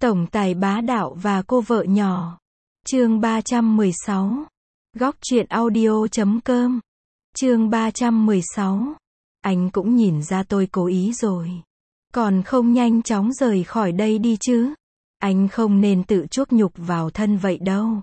Tổng tài bá đạo và cô vợ nhỏ. Chương 316. Góc truyện audio.com. Chương 316. Anh cũng nhìn ra tôi cố ý rồi. Còn không nhanh chóng rời khỏi đây đi chứ. Anh không nên tự chuốc nhục vào thân vậy đâu.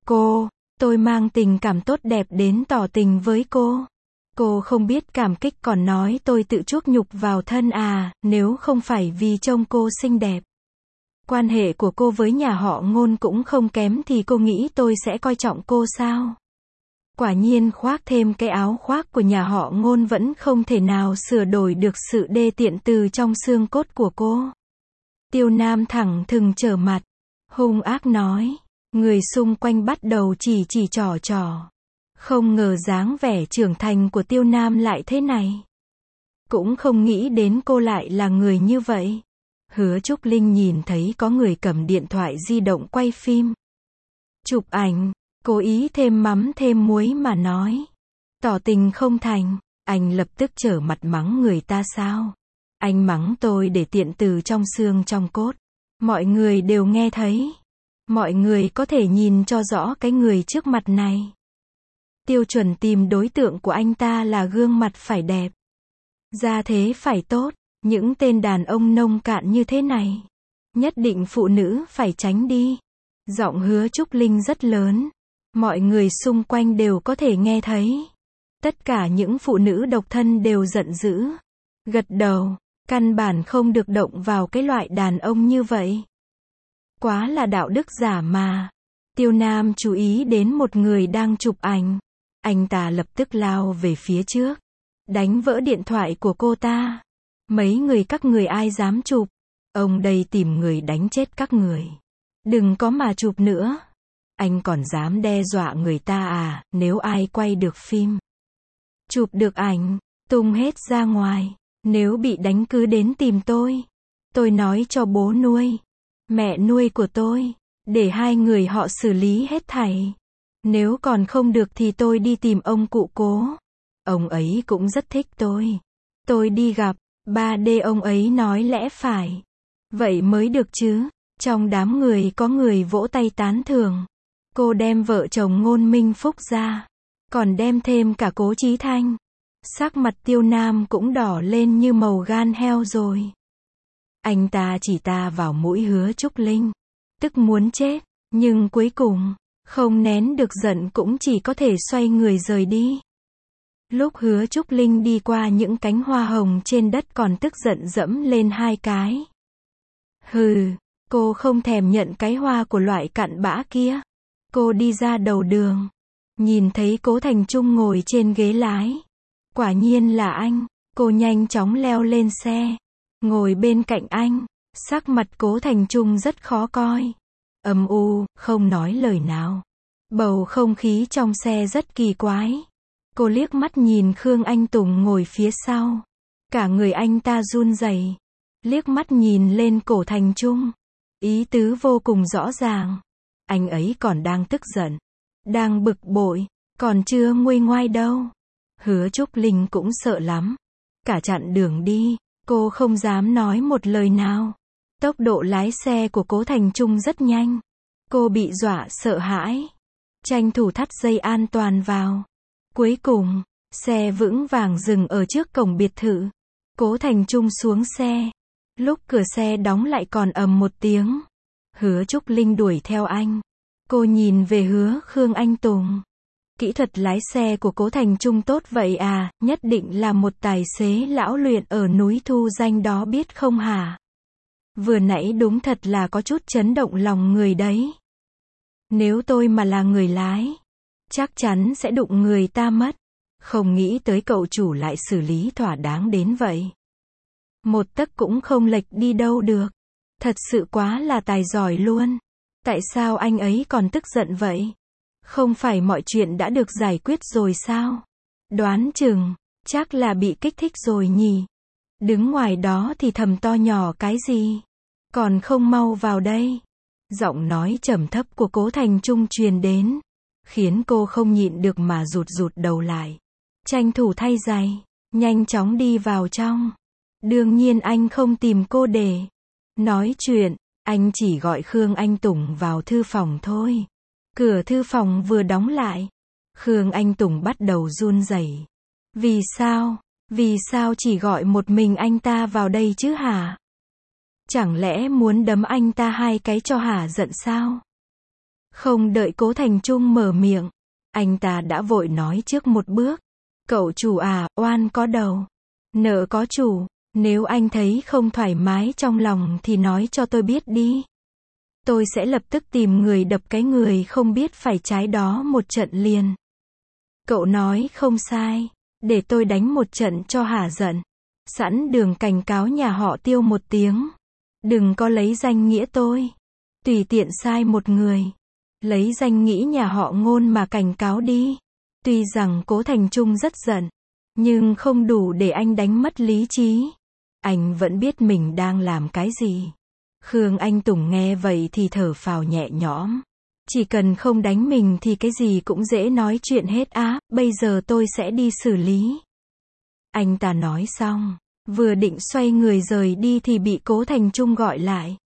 Tôi mang tình cảm tốt đẹp đến tỏ tình với cô. Cô không biết cảm kích còn nói tôi tự chuốc nhục vào thân à, nếu không phải vì trông cô xinh đẹp. Quan hệ của cô với nhà họ Ngôn cũng không kém thì cô nghĩ tôi sẽ coi trọng cô sao? Quả nhiên khoác thêm cái áo khoác của nhà họ Ngôn vẫn không thể nào sửa đổi được sự đê tiện từ trong xương cốt của cô. Tiêu Nam thẳng thừng trở mặt, hung ác nói. Người xung quanh bắt đầu chỉ trỏ. Không ngờ dáng vẻ trưởng thành của Tiêu Nam lại thế này. Cũng không nghĩ đến cô lại là người như vậy. Hứa Trúc Linh nhìn thấy có người cầm điện thoại di động quay phim. Chụp ảnh, cố ý thêm mắm thêm muối mà nói. Tỏ tình không thành, anh lập tức trở mặt mắng người ta sao? Anh mắng tôi để tiện từ trong xương trong cốt. Mọi người đều nghe thấy. Mọi người có thể nhìn cho rõ cái người trước mặt này. Tiêu chuẩn tìm đối tượng của anh ta là gương mặt phải đẹp. Da thế phải tốt. Những tên đàn ông nông cạn như thế này, nhất định phụ nữ phải tránh đi. Giọng Hứa Trúc Linh rất lớn. Mọi người xung quanh đều có thể nghe thấy. Tất cả những phụ nữ độc thân đều giận dữ. Gật đầu, căn bản không được động vào cái loại đàn ông như vậy. Quá là đạo đức giả mà. Tiêu Nam chú ý đến một người đang chụp ảnh. Anh ta lập tức lao về phía trước, đánh vỡ điện thoại của cô ta. Mấy người các người ai dám chụp? Ông đây tìm người đánh chết các người. Đừng có mà chụp nữa. Anh còn dám đe dọa người ta à, nếu ai quay được phim, chụp được ảnh, tung hết ra ngoài. Nếu bị đánh cứ đến tìm tôi. Tôi nói cho bố nuôi, mẹ nuôi của tôi, để hai người họ xử lý hết thảy. Nếu còn không được thì tôi đi tìm ông cụ Cố. Ông ấy cũng rất thích tôi. Tôi đi gặp. 3D ông ấy nói lẽ phải. Vậy mới được chứ. Trong đám người có người vỗ tay tán thưởng. Cô đem vợ chồng Ngôn Minh Phúc ra. Còn đem thêm cả Cố Chí Thanh. Sắc mặt Tiêu Nam cũng đỏ lên như màu gan heo rồi. Anh ta chỉ ta vào mũi Hứa Trúc Linh. Tức muốn chết. Nhưng cuối cùng, không nén được giận cũng chỉ có thể xoay người rời đi. Lúc Hứa Trúc Linh đi qua những cánh hoa hồng trên đất còn tức giận dẫm lên hai cái. Hừ, cô không thèm nhận cái hoa của loại cặn bã kia. Cô đi ra đầu đường. Nhìn thấy Cố Thành Trung ngồi trên ghế lái. Quả nhiên là anh. Cô nhanh chóng leo lên xe. Ngồi bên cạnh anh. Sắc mặt Cố Thành Trung rất khó coi. Âm u, không nói lời nào. Bầu không khí trong xe rất kỳ quái. Cô liếc mắt nhìn Khương Anh Tùng ngồi phía sau. Cả người anh ta run rẩy. Liếc mắt nhìn lên Cố Thành Trung. Ý tứ vô cùng rõ ràng. Anh ấy còn đang tức giận. Đang bực bội. Còn chưa nguôi ngoai đâu. Hứa Trúc Linh cũng sợ lắm. Cả chặn đường đi, cô không dám nói một lời nào. Tốc độ lái xe của Cố Thành Trung rất nhanh. Cô bị dọa sợ hãi. Tranh thủ thắt dây an toàn vào. Cuối cùng, xe vững vàng dừng ở trước cổng biệt thự. Cố Thành Trung xuống xe. Lúc cửa xe đóng lại còn ầm một tiếng. Hứa Trúc Linh đuổi theo anh. Cô nhìn về Hứa Khương Anh Tùng. Kỹ thuật lái xe của Cố Thành Trung tốt vậy à, nhất định là một tài xế lão luyện ở núi Thu Danh đó biết không hả? Vừa nãy đúng thật là có chút chấn động lòng người đấy. Nếu tôi mà là người lái, chắc chắn sẽ đụng người ta mất. Không nghĩ tới cậu chủ lại xử lý thỏa đáng đến vậy. Một tấc cũng không lệch đi đâu được. Thật sự quá là tài giỏi luôn. Tại sao anh ấy còn tức giận vậy? Không phải mọi chuyện đã được giải quyết rồi sao? Đoán chừng, chắc là bị kích thích rồi nhỉ. Đứng ngoài đó thì thầm to nhỏ cái gì? Còn không mau vào đây. Giọng nói trầm thấp của Cố Thành Trung truyền đến. Khiến cô không nhịn được mà rụt đầu lại. Tranh thủ thay giày. Nhanh chóng đi vào trong. Đương nhiên anh không tìm cô để nói chuyện. Anh chỉ gọi Khương Anh Tùng vào thư phòng thôi. Cửa thư phòng vừa đóng lại, Khương Anh Tùng bắt đầu run rẩy. Vì sao? Vì sao chỉ gọi một mình anh ta vào đây chứ hả? Chẳng lẽ muốn đấm anh ta 2 cái cho hả giận sao? Không đợi Cố Thành Trung mở miệng, anh ta đã vội nói trước một bước. Cậu chủ à, oan có đầu, nợ có chủ, nếu anh thấy không thoải mái trong lòng thì nói cho tôi biết đi. Tôi sẽ lập tức tìm người đập cái người không biết phải trái đó một trận liền. Cậu nói không sai, để tôi đánh một trận cho hả giận. Sẵn đường cảnh cáo nhà họ Tiêu một tiếng. Đừng có lấy danh nghĩa tôi. Tùy tiện sai một người. Lấy danh nghĩa nhà họ Ngôn mà cảnh cáo đi. Tuy rằng Cố Thành Trung rất giận, nhưng không đủ để anh đánh mất lý trí. Anh vẫn biết mình đang làm cái gì. Khương Anh Tùng nghe vậy thì thở phào nhẹ nhõm. Chỉ cần không đánh mình thì cái gì cũng dễ nói chuyện hết á, bây giờ tôi sẽ đi xử lý. Anh ta nói xong, vừa định xoay người rời đi thì bị Cố Thành Trung gọi lại.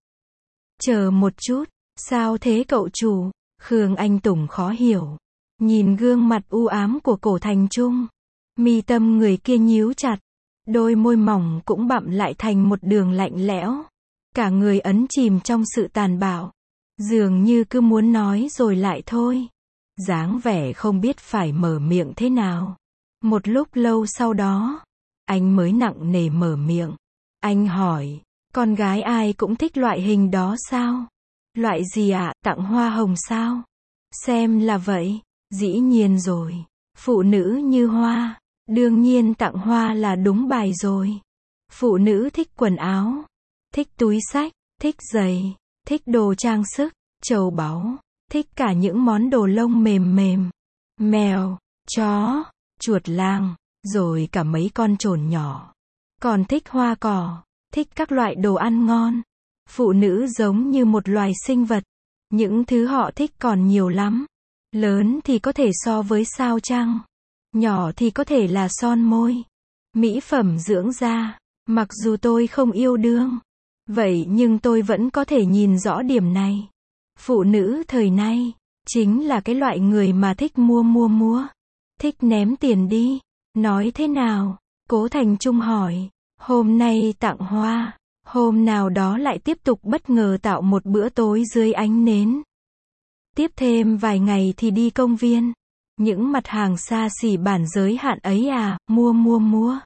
Chờ một chút, sao thế cậu chủ? Khương Anh Tùng khó hiểu. Nhìn gương mặt u ám của Cố Thành Trung, mi tâm người kia nhíu chặt, đôi môi mỏng cũng bặm lại thành một đường lạnh lẽo. Cả người ấn chìm trong sự tàn bạo, dường như cứ muốn nói rồi lại thôi. Dáng vẻ không biết phải mở miệng thế nào. Một lúc lâu sau đó, anh mới nặng nề mở miệng. Anh hỏi, con gái ai cũng thích loại hình đó sao? Loại gì ạ, tặng hoa hồng sao? Xem là vậy, dĩ nhiên rồi. Phụ nữ như hoa, đương nhiên tặng hoa là đúng bài rồi. Phụ nữ thích quần áo, thích túi xách, thích giày, thích đồ trang sức, châu báu, thích cả những món đồ lông mềm mềm. Mèo, chó, chuột lang, rồi cả mấy con chồn nhỏ. Còn thích hoa cỏ, thích các loại đồ ăn ngon. Phụ nữ giống như một loài sinh vật. Những thứ họ thích còn nhiều lắm. Lớn thì có thể so với sao trăng. Nhỏ thì có thể là son môi, mỹ phẩm dưỡng da. Mặc dù tôi không yêu đương, vậy nhưng tôi vẫn có thể nhìn rõ điểm này. Phụ nữ thời nay, chính là cái loại người mà thích mua. Thích ném tiền đi. Nói thế nào? Cố Thành Trung hỏi. Hôm nay tặng hoa, hôm nào đó lại tiếp tục bất ngờ tạo một bữa tối dưới ánh nến. Tiếp thêm vài ngày thì đi công viên. Những mặt hàng xa xỉ bản giới hạn ấy à, mua.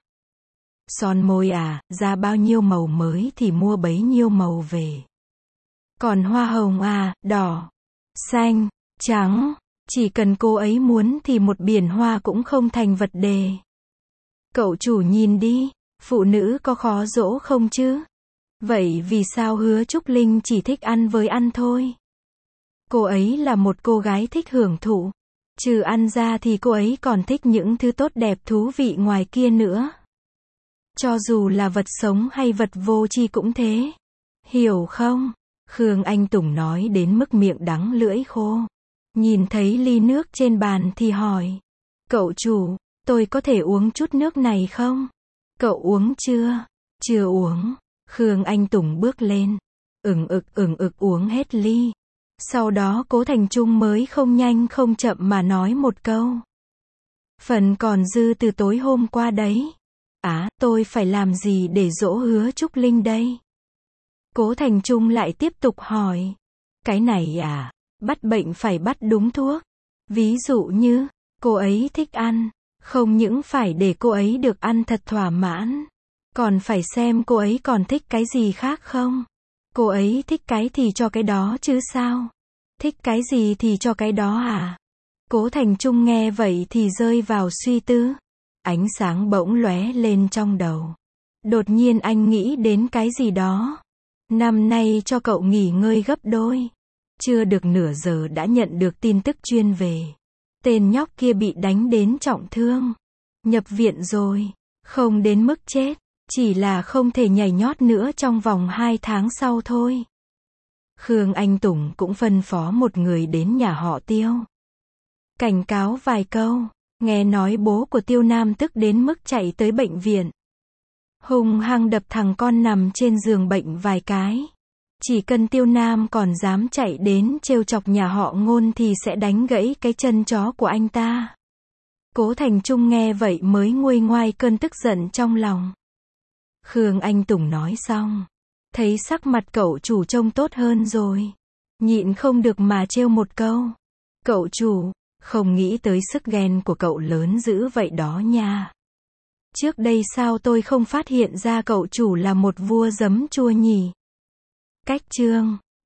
Son môi à, ra bao nhiêu màu mới thì mua bấy nhiêu màu về. Còn hoa hồng à, đỏ, xanh, trắng, chỉ cần cô ấy muốn thì một biển hoa cũng không thành vật đề. Cậu chủ nhìn đi, phụ nữ có khó dỗ không chứ? Vậy vì sao Hứa Trúc Linh chỉ thích ăn với ăn thôi? Cô ấy là một cô gái thích hưởng thụ. Trừ ăn ra thì cô ấy còn thích những thứ tốt đẹp thú vị ngoài kia nữa. Cho dù là vật sống hay vật vô tri cũng thế. Hiểu không? Khương Anh Tùng nói đến mức miệng đắng lưỡi khô. Nhìn thấy ly nước trên bàn thì hỏi. Cậu chủ, tôi có thể uống chút nước này không? Cậu uống chưa? Chưa uống. Khương Anh Tùng bước lên. Ừng ực uống hết ly. Sau đó Cố Thành Trung mới không nhanh không chậm mà nói một câu. Phần còn dư từ tối hôm qua đấy. Tôi phải làm gì để dỗ Hứa Trúc Linh đây? Cố Thành Trung lại tiếp tục hỏi. Cái này à, bắt bệnh phải bắt đúng thuốc. Ví dụ như, cô ấy thích ăn, không những phải để cô ấy được ăn thật thỏa mãn, còn phải xem cô ấy còn thích cái gì khác không. Cô ấy thích cái thì cho cái đó chứ sao? Thích cái gì thì cho cái đó à? Cố Thành Trung nghe vậy thì rơi vào suy tư. Ánh sáng bỗng lóe lên trong đầu. Đột nhiên anh nghĩ đến cái gì đó. Năm nay cho cậu nghỉ ngơi gấp đôi. Chưa được nửa giờ đã nhận được tin tức chuyên về. Tên nhóc kia bị đánh đến trọng thương. Nhập viện rồi. Không đến mức chết. Chỉ là không thể nhảy nhót nữa trong vòng 2 tháng sau thôi. Khương Anh Tùng cũng phân phó một người đến nhà họ Tiêu. Cảnh cáo vài câu. Nghe nói bố của Tiêu Nam tức đến mức chạy tới bệnh viện. Hung hăng đập thằng con nằm trên giường bệnh vài cái. Chỉ cần Tiêu Nam còn dám chạy đến trêu chọc nhà họ Ngôn thì sẽ đánh gãy cái chân chó của anh ta. Cố Thành Trung nghe vậy mới nguôi ngoai cơn tức giận trong lòng. Khương Anh Tùng nói xong, thấy sắc mặt cậu chủ trông tốt hơn rồi, nhịn không được mà trêu một câu. Cậu chủ, không nghĩ tới sức ghen của cậu lớn dữ vậy đó nha. Trước đây sao tôi không phát hiện ra cậu chủ là một vua giấm chua nhỉ? Cách chương